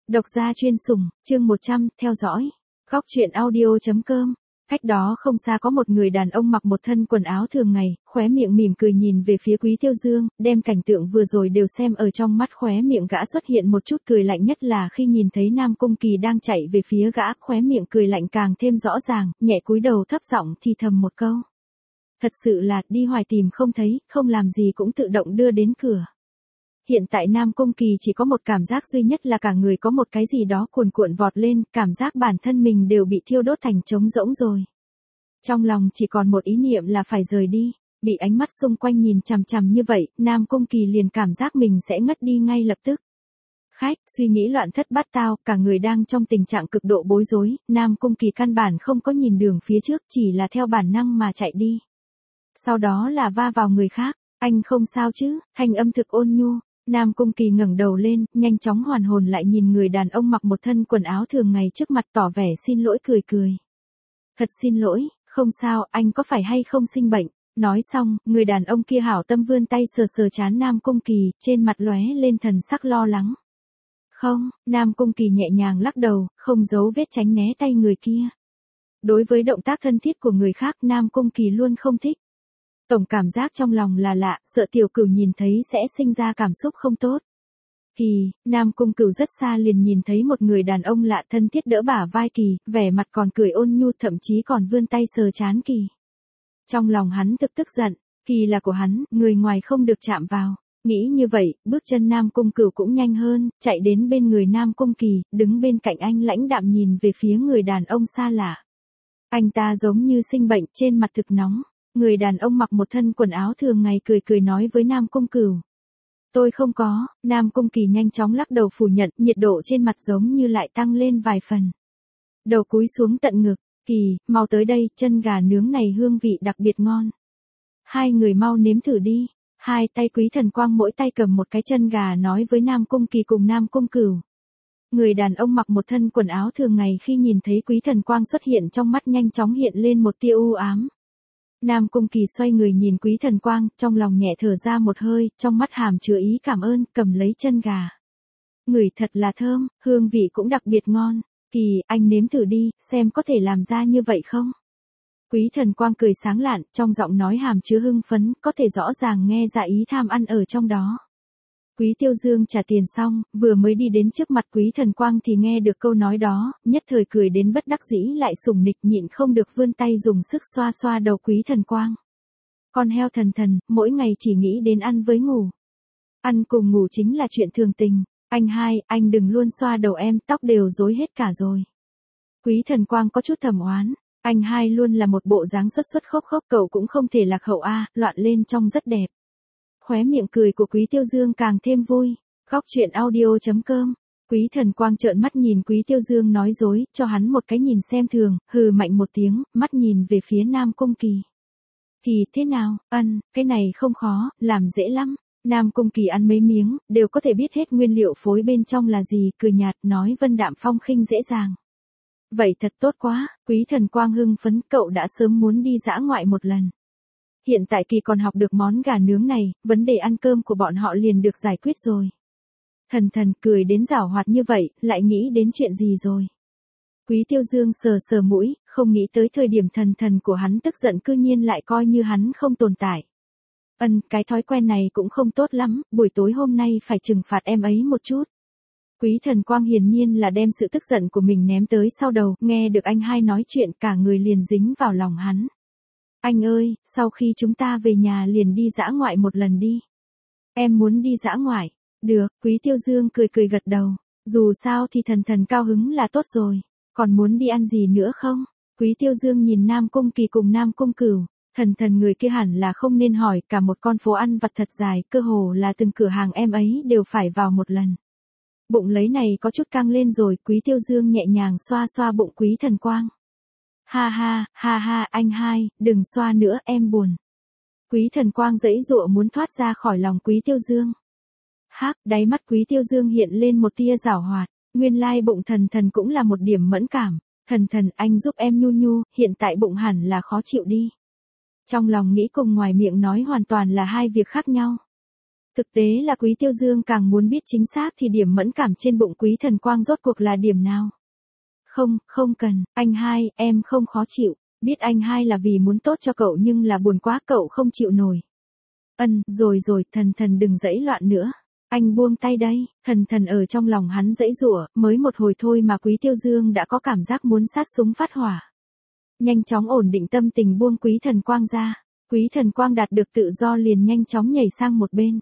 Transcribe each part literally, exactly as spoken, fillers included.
Độc gia chuyên sủng, chương một trăm, theo dõi. Góc truyện audio.com. Cách đó không xa có một người đàn ông mặc một thân quần áo thường ngày, khóe miệng mỉm cười nhìn về phía Quý Tiêu Dương, đem cảnh tượng vừa rồi đều xem ở trong mắt, khóe miệng gã xuất hiện một chút cười lạnh, nhất là khi nhìn thấy Nam Cung Kỳ đang chạy về phía gã, khóe miệng cười lạnh càng thêm rõ ràng, nhẹ cúi đầu thấp giọng thì thầm một câu. Thật sự là, đi hoài tìm không thấy, không làm gì cũng tự động đưa đến cửa. Hiện tại Nam Cung Kỳ chỉ có một cảm giác duy nhất là cả người có một cái gì đó cuồn cuộn vọt lên, cảm giác bản thân mình đều bị thiêu đốt thành trống rỗng rồi. Trong lòng chỉ còn một ý niệm là phải rời đi, bị ánh mắt xung quanh nhìn chằm chằm như vậy, Nam Cung Kỳ liền cảm giác mình sẽ ngất đi ngay lập tức. Khách, suy nghĩ loạn thất bát tao, cả người đang trong tình trạng cực độ bối rối, Nam Cung Kỳ căn bản không có nhìn đường phía trước, chỉ là theo bản năng mà chạy đi. Sau đó là va vào người khác, anh không sao chứ, thanh âm thực ôn nhu. Nam Cung Kỳ ngẩng đầu lên, nhanh chóng hoàn hồn lại nhìn người đàn ông mặc một thân quần áo thường ngày trước mặt, tỏ vẻ xin lỗi cười cười. Thật xin lỗi, không sao, anh có phải hay không sinh bệnh? Nói xong, người đàn ông kia hảo tâm vươn tay sờ sờ trán Nam Cung Kỳ, trên mặt lóe lên thần sắc lo lắng. Không, Nam Cung Kỳ nhẹ nhàng lắc đầu, không giấu vết tránh né tay người kia. Đối với động tác thân thiết của người khác, Nam Cung Kỳ luôn không thích. Tổng cảm giác trong lòng là lạ, sợ tiểu cửu nhìn thấy sẽ sinh ra cảm xúc không tốt. Kỳ, Nam Cung Cửu rất xa liền nhìn thấy một người đàn ông lạ thân thiết đỡ bả vai Kỳ, vẻ mặt còn cười ôn nhu, thậm chí còn vươn tay sờ trán Kỳ. Trong lòng hắn thực tức giận, Kỳ là của hắn, người ngoài không được chạm vào. Nghĩ như vậy, bước chân Nam Cung Cửu cũng nhanh hơn, chạy đến bên người Nam Cung Kỳ, đứng bên cạnh anh lãnh đạm nhìn về phía người đàn ông xa lạ. Anh ta giống như sinh bệnh, trên mặt thực nóng. Người đàn ông mặc một thân quần áo thường ngày cười cười nói với Nam Cung Cửu. Tôi không có, Nam Cung Kỳ nhanh chóng lắc đầu phủ nhận, nhiệt độ trên mặt giống như lại tăng lên vài phần. Đầu cúi xuống tận ngực, Kỳ, mau tới đây, chân gà nướng này hương vị đặc biệt ngon. Hai người mau nếm thử đi, hai tay Quý Thần Quang mỗi tay cầm một cái chân gà nói với Nam Cung Kỳ cùng Nam Cung Cửu. Người đàn ông mặc một thân quần áo thường ngày khi nhìn thấy Quý Thần Quang xuất hiện trong mắt nhanh chóng hiện lên một tia u ám. Nam Cung Kỳ xoay người nhìn Quý Thần Quang, trong lòng nhẹ thở ra một hơi, trong mắt hàm chứa ý cảm ơn, cầm lấy chân gà. Ngửi thật là thơm, hương vị cũng đặc biệt ngon. Kỳ, anh nếm thử đi, xem có thể làm ra như vậy không? Quý Thần Quang cười sáng lạn, trong giọng nói hàm chứa hưng phấn, có thể rõ ràng nghe ra ý tham ăn ở trong đó. Quý Tiêu Dương trả tiền xong, vừa mới đi đến trước mặt Quý Thần Quang thì nghe được câu nói đó, nhất thời cười đến bất đắc dĩ lại sủng nịch nhịn không được vươn tay dùng sức xoa xoa đầu Quý Thần Quang. Con heo thần thần, mỗi ngày chỉ nghĩ đến ăn với ngủ. Ăn cùng ngủ chính là chuyện thường tình, anh hai, anh đừng luôn xoa đầu em, tóc đều rối hết cả rồi. Quý Thần Quang có chút thầm oán, anh hai luôn là một bộ dáng xuất xuất khốc khốc, cậu cũng không thể lạc hậu a, loạn lên trông rất đẹp. Khóe miệng cười của Quý Tiêu Dương càng thêm vui. Góc truyện audio.com. Quý Thần Quang trợn mắt nhìn Quý Tiêu Dương nói dối, cho hắn một cái nhìn xem thường, hừ mạnh một tiếng, mắt nhìn về phía Nam Cung Kỳ. Kỳ, thế nào, ân, cái này không khó, làm dễ lắm. Nam Cung Kỳ ăn mấy miếng, đều có thể biết hết nguyên liệu phối bên trong là gì, cười nhạt nói vân đạm phong khinh dễ dàng. Vậy thật tốt quá, Quý Thần Quang hưng phấn, cậu đã sớm muốn đi dã ngoại một lần. Hiện tại Kỳ còn học được món gà nướng này, vấn đề ăn cơm của bọn họ liền được giải quyết rồi. Thần thần cười đến giảo hoạt như vậy, lại nghĩ đến chuyện gì rồi. Quý Tiêu Dương sờ sờ mũi, không nghĩ tới thời điểm thần thần của hắn tức giận cư nhiên lại coi như hắn không tồn tại. Ân, cái thói quen này cũng không tốt lắm, buổi tối hôm nay phải trừng phạt em ấy một chút. Quý Thần Quang hiển nhiên là đem sự tức giận của mình ném tới sau đầu, nghe được anh hai nói chuyện cả người liền dính vào lòng hắn. Anh ơi, sau khi chúng ta về nhà liền đi dã ngoại một lần đi. Em muốn đi dã ngoại. Được, Quý Tiêu Dương cười cười gật đầu. Dù sao thì thần thần cao hứng là tốt rồi. Còn muốn đi ăn gì nữa không? Quý Tiêu Dương nhìn Nam Cung Kỳ cùng Nam Cung Cửu. Thần thần người kia hẳn là không nên hỏi, cả một con phố ăn vặt thật dài, cơ hồ là từng cửa hàng em ấy đều phải vào một lần. Bụng lấy này có chút căng lên rồi, Quý Tiêu Dương nhẹ nhàng xoa xoa bụng Quý Thần Quang. Ha ha, ha ha, anh hai, đừng xoa nữa, em buồn. Quý Thần Quang giãy giụa muốn thoát ra khỏi lòng Quý Tiêu Dương. Hắc, đáy mắt Quý Tiêu Dương hiện lên một tia giảo hoạt, nguyên lai bụng thần thần cũng là một điểm mẫn cảm. Thần thần, anh giúp em nhu nhu, hiện tại bụng hẳn là khó chịu đi. Trong lòng nghĩ cùng ngoài miệng nói hoàn toàn là hai việc khác nhau. Thực tế là Quý Tiêu Dương càng muốn biết chính xác thì điểm mẫn cảm trên bụng Quý Thần Quang rốt cuộc là điểm nào. Không, không cần, anh hai, em không khó chịu, biết anh hai là vì muốn tốt cho cậu nhưng là buồn quá cậu không chịu nổi. Ân, rồi rồi, thần thần đừng giãy loạn nữa. Anh buông tay đây, thần thần ở trong lòng hắn giãy giụa, mới một hồi thôi mà Quý Tiêu Dương đã có cảm giác muốn sát súng phát hỏa. Nhanh chóng ổn định tâm tình buông Quý Thần Quang ra, Quý Thần Quang đạt được tự do liền nhanh chóng nhảy sang một bên.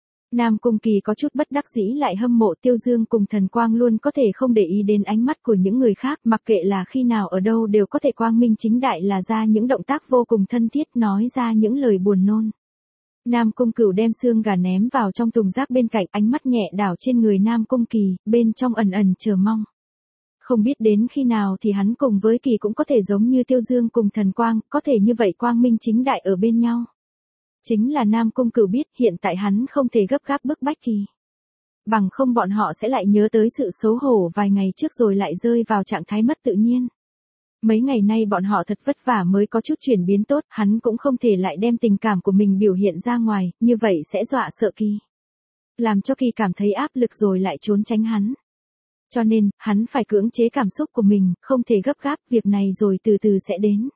Nam Cung Kỳ có chút bất đắc dĩ lại hâm mộ Tiêu Dương cùng Thần Quang luôn có thể không để ý đến ánh mắt của những người khác, mặc kệ là khi nào ở đâu đều có thể quang minh chính đại là ra những động tác vô cùng thân thiết, nói ra những lời buồn nôn. Nam Cung Cửu đem xương gà ném vào trong thùng rác bên cạnh, ánh mắt nhẹ đảo trên người Nam Cung Kỳ, bên trong ẩn ẩn chờ mong. Không biết đến khi nào thì hắn cùng với Kỳ cũng có thể giống như Tiêu Dương cùng Thần Quang, có thể như vậy quang minh chính đại ở bên nhau. Chính là Nam Cung Cửu biết hiện tại hắn không thể gấp gáp bức bách Kỳ. Bằng không bọn họ sẽ lại nhớ tới sự xấu hổ vài ngày trước rồi lại rơi vào trạng thái mất tự nhiên. Mấy ngày nay bọn họ thật vất vả mới có chút chuyển biến tốt, hắn cũng không thể lại đem tình cảm của mình biểu hiện ra ngoài, như vậy sẽ dọa sợ Kỳ. Làm cho Kỳ cảm thấy áp lực rồi lại trốn tránh hắn. Cho nên, hắn phải cưỡng chế cảm xúc của mình, không thể gấp gáp, việc này rồi từ từ sẽ đến.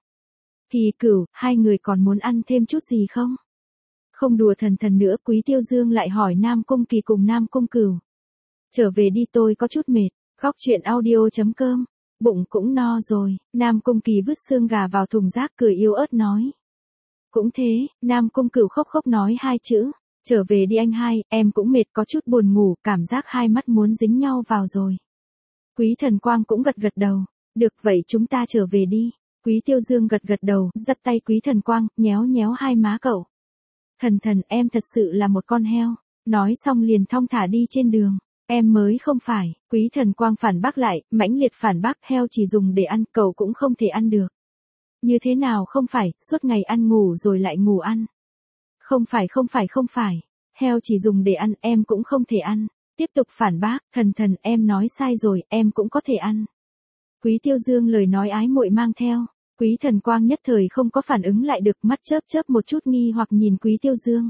Kỳ Cửu, hai người còn muốn ăn thêm chút gì không? Không đùa thần thần nữa, Quý Tiêu Dương lại hỏi Nam Cung Kỳ cùng Nam Cung Cửu. Trở về đi, tôi có chút mệt. Góc truyện audio chấm com. Bụng cũng no rồi, Nam Cung Kỳ vứt xương gà vào thùng rác cười yếu ớt nói. Cũng thế, Nam Cung Cửu khóc khóc nói hai chữ. Trở về đi anh hai, em cũng mệt có chút buồn ngủ, cảm giác hai mắt muốn dính nhau vào rồi. Quý Thần Quang cũng gật gật đầu. Được vậy chúng ta trở về đi. Quý Tiêu Dương gật gật đầu, giật tay Quý Thần Quang, nhéo nhéo hai má cậu. Thần thần, em thật sự là một con heo. Nói xong liền thong thả đi trên đường. Em mới không phải, Quý Thần Quang phản bác lại, mãnh liệt phản bác, heo chỉ dùng để ăn, cậu cũng không thể ăn được. Như thế nào không phải, suốt ngày ăn ngủ rồi lại ngủ ăn. Không phải không phải không phải, heo chỉ dùng để ăn, em cũng không thể ăn. Tiếp tục phản bác, thần thần em nói sai rồi, em cũng có thể ăn. Quý Tiêu Dương lời nói ái muội mang theo, Quý Thần Quang nhất thời không có phản ứng lại được, mắt chớp chớp một chút nghi hoặc nhìn Quý Tiêu Dương.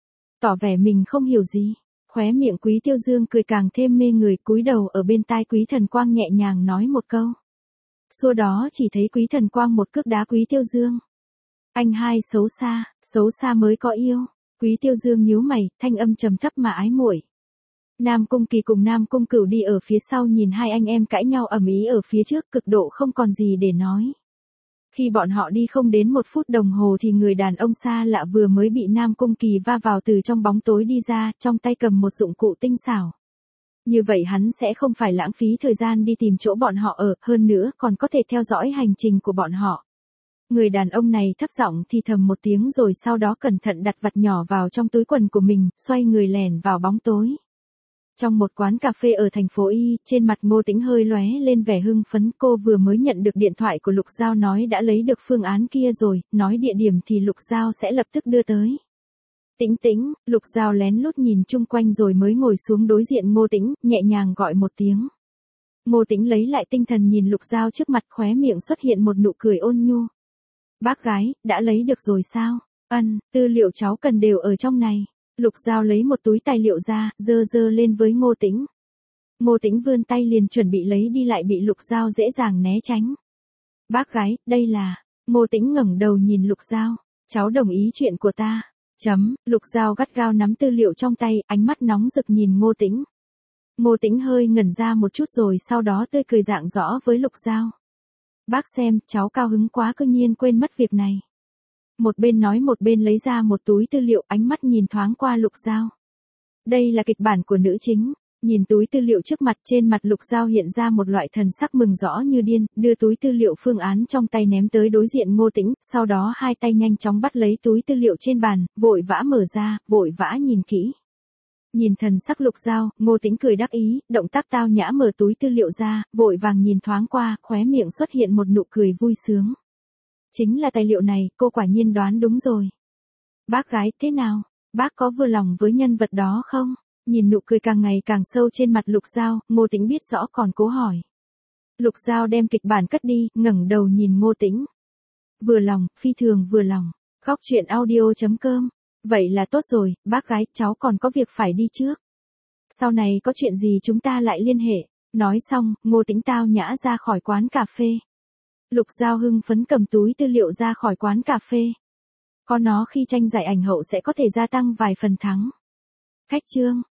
Tỏ vẻ mình không hiểu gì, khóe miệng Quý Tiêu Dương cười càng thêm mê người, cúi đầu ở bên tai Quý Thần Quang nhẹ nhàng nói một câu. Xua đó chỉ thấy Quý Thần Quang một cước đá Quý Tiêu Dương. Anh hai xấu xa, xấu xa mới có yêu. Quý Tiêu Dương nhíu mày, thanh âm trầm thấp mà ái muội. Nam Cung Kỳ cùng Nam Cung Cửu đi ở phía sau nhìn hai anh em cãi nhau ầm ĩ ở phía trước, cực độ không còn gì để nói. Khi bọn họ đi không đến một phút đồng hồ thì người đàn ông xa lạ vừa mới bị Nam Cung Kỳ va vào từ trong bóng tối đi ra, trong tay cầm một dụng cụ tinh xảo. Như vậy hắn sẽ không phải lãng phí thời gian đi tìm chỗ bọn họ ở, hơn nữa còn có thể theo dõi hành trình của bọn họ. Người đàn ông này thấp giọng thì thầm một tiếng rồi sau đó cẩn thận đặt vặt nhỏ vào trong túi quần của mình, xoay người lẻn vào bóng tối. Trong một quán cà phê ở thành phố Y, trên mặt Ngô Tĩnh hơi lóe lên vẻ hưng phấn, cô vừa mới nhận được điện thoại của Lục Giao nói đã lấy được phương án kia rồi, nói địa điểm thì Lục Giao sẽ lập tức đưa tới. Tĩnh Tĩnh, Lục Giao lén lút nhìn chung quanh rồi mới ngồi xuống đối diện Ngô Tĩnh, nhẹ nhàng gọi một tiếng. Ngô Tĩnh lấy lại tinh thần nhìn Lục Giao trước mặt, khóe miệng xuất hiện một nụ cười ôn nhu. Bác gái, đã lấy được rồi sao? Ân, tư liệu cháu cần đều ở trong này. Lục Giao lấy một túi tài liệu ra, dơ dơ lên với Ngô Tĩnh. Ngô Tĩnh vươn tay liền chuẩn bị lấy đi lại bị Lục Giao dễ dàng né tránh. Bác gái, đây là... Ngô Tĩnh ngẩng đầu nhìn Lục Giao. Cháu đồng ý chuyện của ta. Chấm, Lục Giao gắt gao nắm tư liệu trong tay, ánh mắt nóng rực nhìn Ngô Tĩnh. Ngô Tĩnh hơi ngẩn ra một chút rồi sau đó tươi cười rạng rõ với Lục Giao. Bác xem, cháu cao hứng quá cư nhiên quên mất việc này. Một bên nói một bên lấy ra một túi tư liệu, ánh mắt nhìn thoáng qua Lục Giao. Đây là kịch bản của nữ chính. Nhìn túi tư liệu trước mặt, trên mặt Lục Giao hiện ra một loại thần sắc mừng rõ như điên, đưa túi tư liệu phương án trong tay ném tới đối diện Ngô Tĩnh, sau đó hai tay nhanh chóng bắt lấy túi tư liệu trên bàn, vội vã mở ra, vội vã nhìn kỹ. Nhìn thần sắc Lục Giao, Ngô Tĩnh cười đắc ý, động tác tao nhã mở túi tư liệu ra, vội vàng nhìn thoáng qua, khóe miệng xuất hiện một nụ cười vui sướng. Chính là tài liệu này, cô quả nhiên đoán đúng rồi. Bác gái, thế nào? Bác có vừa lòng với nhân vật đó không? Nhìn nụ cười càng ngày càng sâu trên mặt Lục Giao, Ngô Tĩnh biết rõ còn cố hỏi. Lục Giao đem kịch bản cất đi, ngẩng đầu nhìn Ngô Tĩnh. Vừa lòng, phi thường vừa lòng. Góc truyện audio chấm com Vậy là tốt rồi, bác gái, cháu còn có việc phải đi trước. Sau này có chuyện gì chúng ta lại liên hệ. Nói xong, Ngô Tĩnh tao nhã ra khỏi quán cà phê. Lục Giao hưng phấn cầm túi tư liệu ra khỏi quán cà phê. Có nó khi tranh giải ảnh hậu sẽ có thể gia tăng vài phần thắng. Khách trương.